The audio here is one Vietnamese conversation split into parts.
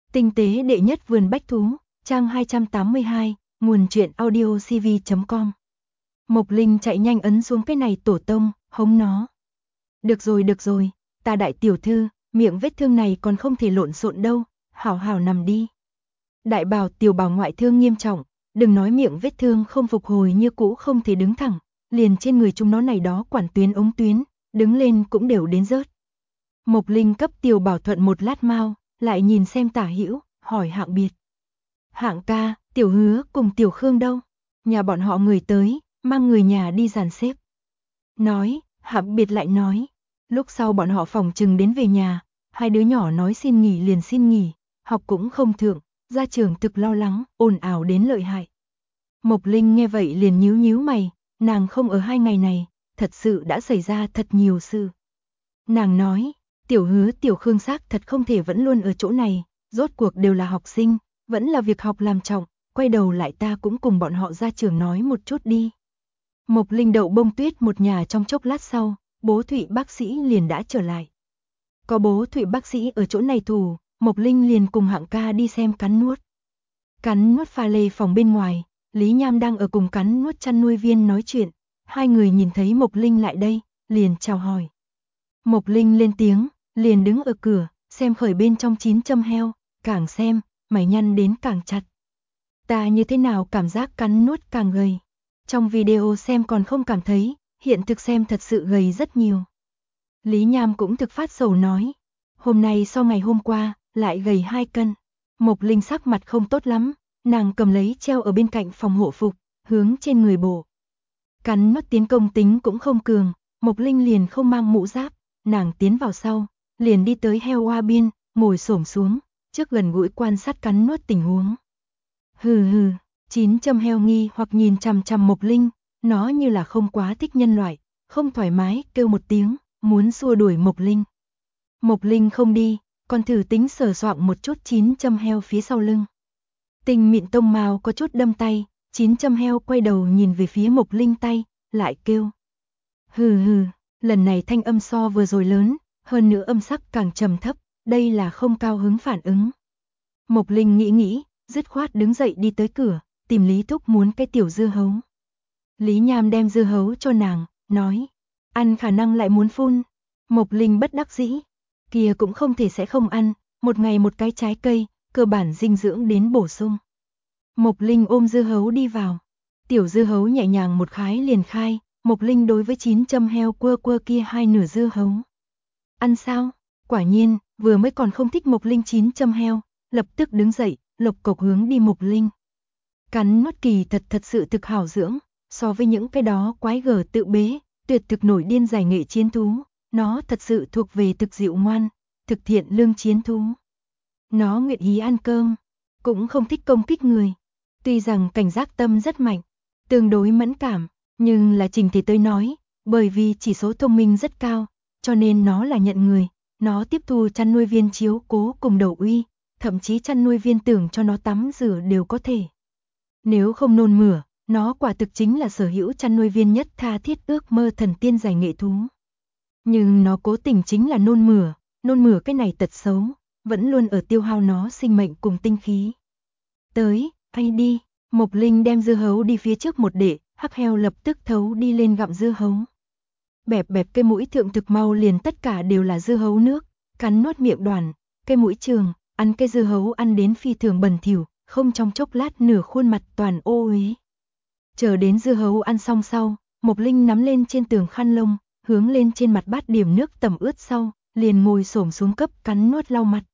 Tinh tế đệ nhất vườn bách thú, trang 282, nguồn truyện audiocv.com. Mộc Linh chạy nhanh ấn xuống cái này tổ tông, hống nó. Được rồi, ta đại tiểu thư, miệng vết thương này còn không thể lộn xộn đâu, hảo hảo nằm đi. Đại bảo tiểu bảo ngoại thương nghiêm trọng, đừng nói miệng vết thương không phục hồi như cũ không thể đứng thẳng, liền trên người chúng nó này đó quản tuyến ống tuyến, đứng lên cũng đều đến rớt. Mộc Linh cấp tiểu bảo thuận một lát mau, lại nhìn xem Tả Hữu, hỏi Hạng Biệt. Hạng ca, tiểu Hứa cùng tiểu Khương đâu? Nhà bọn họ người tới, mang người nhà đi dàn xếp. Nói, Hạng Biệt lại nói, lúc sau bọn họ phòng trừng đến về nhà, hai đứa nhỏ nói xin nghỉ liền xin nghỉ, học cũng không thượng, gia trưởng thực lo lắng, ồn ào đến lợi hại. Mộc Linh nghe vậy liền nhíu mày, nàng không ở 2 ngày này, thật sự đã xảy ra thật nhiều sự. Nàng nói, tiểu Hứa tiểu Khương xác thật không thể vẫn luôn ở chỗ này, rốt cuộc đều là học sinh, vẫn là việc học làm trọng, quay đầu lại ta cũng cùng bọn họ gia trưởng nói một chút đi. Mộc Linh đậu Bông Tuyết một nhà trong chốc lát sau, bố Thụy bác sĩ liền đã trở lại. Có bố Thụy bác sĩ ở chỗ này thủ, Mộc Linh liền cùng Hạng ca đi xem cắn nuốt. Cắn nuốt pha lê phòng bên ngoài, Lý Nham đang ở cùng cắn nuốt chăn nuôi viên nói chuyện, hai người nhìn thấy Mộc Linh lại đây, liền chào hỏi. Mộc Linh lên tiếng, liền đứng ở cửa, xem khởi bên trong 9 châm heo, càng xem, mày nhăn đến càng chặt. Ta như thế nào cảm giác cắn nuốt càng gầy. Trong video xem còn không cảm thấy, hiện thực xem thật sự gầy rất nhiều. Lý Nham cũng thực phát sầu nói, hôm nay so ngày hôm qua, lại gầy 2 cân. Mộc Linh sắc mặt không tốt lắm, nàng cầm lấy treo ở bên cạnh phòng hộ phục, hướng trên người bổ. Cắn nuốt tiến công tính cũng không cường, Mộc Linh liền không mang mũ giáp, nàng tiến vào sau, liền đi tới heo oa biên, ngồi xổm xuống, trước gần gũi quan sát cắn nuốt tình huống. Hừ, 9 châm heo nghi hoặc nhìn chằm chằm Mộc Linh, nó như là không quá thích nhân loại, không thoải mái kêu một tiếng, muốn xua đuổi Mộc Linh. Mộc Linh không đi, còn thử tính sờ soạng một chút 9 châm heo phía sau lưng. Tình mịn tông mao có chút đâm tay, 9 châm heo quay đầu nhìn về phía Mộc Linh tay, lại kêu. Hừ, lần này thanh âm so vừa rồi lớn, hơn nữa âm sắc càng trầm thấp, đây là không cao hứng phản ứng. Mộc Linh nghĩ, dứt khoát đứng dậy đi tới cửa, tìm Lý Thúc muốn cái tiểu dưa hấu. Lý Nham đem dưa hấu cho nàng, nói, ăn khả năng lại muốn phun. Mộc Linh bất đắc dĩ, kia cũng không thể sẽ không ăn, một ngày một cái trái cây, cơ bản dinh dưỡng đến bổ sung. Mộc Linh ôm dưa hấu đi vào, tiểu dưa hấu nhẹ nhàng một khái liền khai, Mộc Linh đối với 9 châm heo quơ kia 2 nửa dưa hấu. Ăn sao? Quả nhiên, vừa mới còn không thích Mộc Linh 9 châm heo, lập tức đứng dậy, lộc cộc hướng đi Mộc Linh. Cắn nuốt kỳ thật sự thực hảo dưỡng, so với những cái đó quái gở tự bế, tuyệt thực nổi điên giải nghệ chiến thú, nó thật sự thuộc về thực dịu ngoan, thực thiện lương chiến thú. Nó nguyện ý ăn cơm, cũng không thích công kích người. Tuy rằng cảnh giác tâm rất mạnh, tương đối mẫn cảm, nhưng là trình thể tới nói, bởi vì chỉ số thông minh rất cao, cho nên nó là nhận người, nó tiếp thu chăn nuôi viên chiếu cố cùng đầu uy, thậm chí chăn nuôi viên tưởng cho nó tắm rửa đều có thể. Nếu không nôn mửa, nó quả thực chính là sở hữu chăn nuôi viên nhất tha thiết ước mơ thần tiên giải nghệ thú. Nhưng nó cố tình chính là nôn mửa cái này tật xấu, vẫn luôn ở tiêu hao nó sinh mệnh cùng tinh khí. Tới, anh đi, Mộc Linh đem dưa hấu đi phía trước một đệ, hắc heo lập tức thấu đi lên gặm dưa hấu. Bẹp cái mũi thượng thực mau liền tất cả đều là dưa hấu nước, cắn nuốt miệng đoàn, cái mũi trường, ăn cái dưa hấu ăn đến phi thường bẩn thỉu, không trong chốc lát nửa khuôn mặt toàn ô uế. Chờ đến dưa hấu ăn xong sau, Mộc Linh nắm lên trên tường khăn lông, hướng lên trên mặt bát điểm nước tẩm ướt sau, liền ngồi xổm xuống cấp cắn nuốt lau mặt.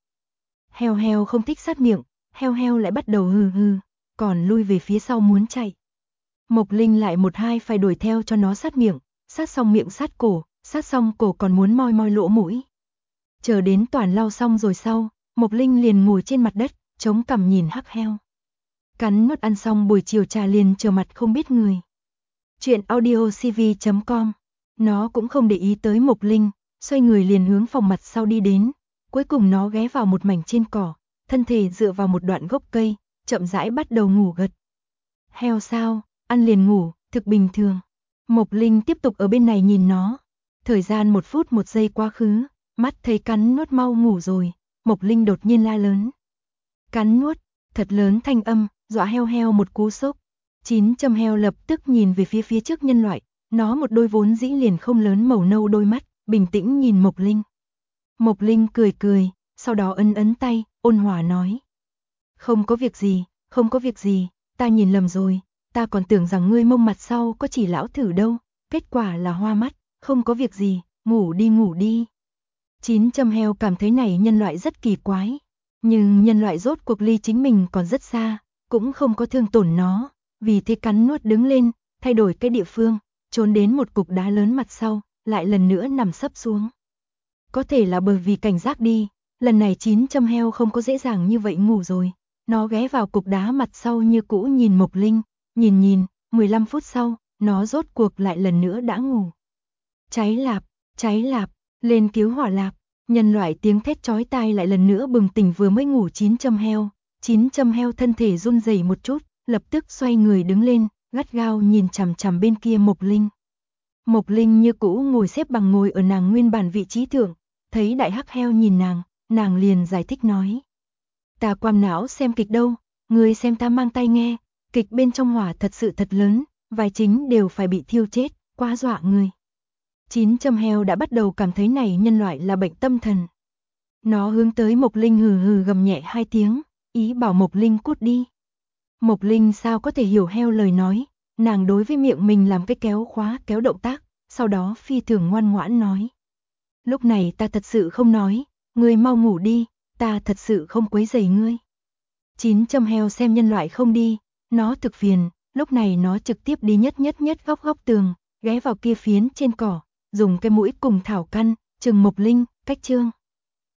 Heo không thích sát miệng, heo lại bắt đầu hừ, còn lui về phía sau muốn chạy. Mộc Linh lại một hai phải đuổi theo cho nó sát miệng, sát xong miệng sát cổ, sát xong cổ còn muốn moi lỗ mũi. Chờ đến toàn lau xong rồi sau, Mộc Linh liền ngồi trên mặt đất, chống cằm nhìn hắc heo. Cắn nuốt ăn xong buổi chiều trà liền trở mặt không biết người. Chuyện audiocv.com. Nó cũng không để ý tới Mộc Linh, xoay người liền hướng phòng mặt sau đi đến. Cuối cùng nó ghé vào một mảnh trên cỏ, thân thể dựa vào một đoạn gốc cây, chậm rãi bắt đầu ngủ gật. Heo sao, ăn liền ngủ, thực bình thường. Mộc Linh tiếp tục ở bên này nhìn nó. Thời gian 1 phút 1 giây quá khứ, mắt thấy cắn nuốt mau ngủ rồi, Mộc Linh đột nhiên la lớn. cắn nuốt, thật lớn thanh âm, dọa heo heo một cú sốc. 900 heo lập tức nhìn về phía trước nhân loại, nó một đôi vốn dĩ liền không lớn màu nâu đôi mắt, bình tĩnh nhìn Mộc Linh. Mộc Linh cười cười, sau đó ấn tay, ôn hòa nói. Không có việc gì, không có việc gì, ta nhìn lầm rồi, ta còn tưởng rằng ngươi mông mặt sau có chỉ lão thử đâu, kết quả là hoa mắt, không có việc gì, ngủ đi. 900 heo cảm thấy này nhân loại rất kỳ quái, nhưng nhân loại rốt cuộc ly chính mình còn rất xa, cũng không có thương tổn nó, vì thế cắn nuốt đứng lên, thay đổi cái địa phương, trốn đến một cục đá lớn mặt sau, lại lần nữa nằm sấp xuống. Có thể là bởi vì cảnh giác đi, lần này 900 heo không có dễ dàng như vậy ngủ rồi. Nó ghé vào cục đá mặt sau như cũ nhìn Mộc Linh, nhìn, 15 phút sau, nó rốt cuộc lại lần nữa đã ngủ. Cháy lạp, lên cứu hỏa lạp, nhân loại tiếng thét chói tai lại lần nữa bừng tỉnh vừa mới ngủ 900 heo. 900 heo thân thể run rẩy một chút, lập tức xoay người đứng lên, gắt gao nhìn chằm chằm bên kia Mộc Linh. Mộc Linh như cũ ngồi xếp bằng ngồi ở nàng nguyên bản vị trí thượng, thấy đại hắc heo nhìn nàng liền giải thích nói. Ta quam não xem kịch đâu, ngươi xem ta mang tai nghe, kịch bên trong hỏa thật sự thật lớn, vai chính đều phải bị thiêu chết, quá dọa người. 900 heo đã bắt đầu cảm thấy này nhân loại là bệnh tâm thần. Nó hướng tới Mộc Linh hừ gầm nhẹ 2 tiếng, ý bảo Mộc Linh cút đi. Mộc Linh sao có thể hiểu heo lời nói, nàng đối với miệng mình làm cái kéo khóa kéo động tác, sau đó phi thường ngoan ngoãn nói. Lúc này ta thật sự không nói, ngươi mau ngủ đi, ta thật sự không quấy rầy ngươi. 900 heo xem nhân loại không đi, nó thực phiền, lúc này nó trực tiếp đi nhất góc tường, ghé vào kia phiến trên cỏ, dùng cái mũi cùng thảo căn, chừng Mộc Linh, cách chương.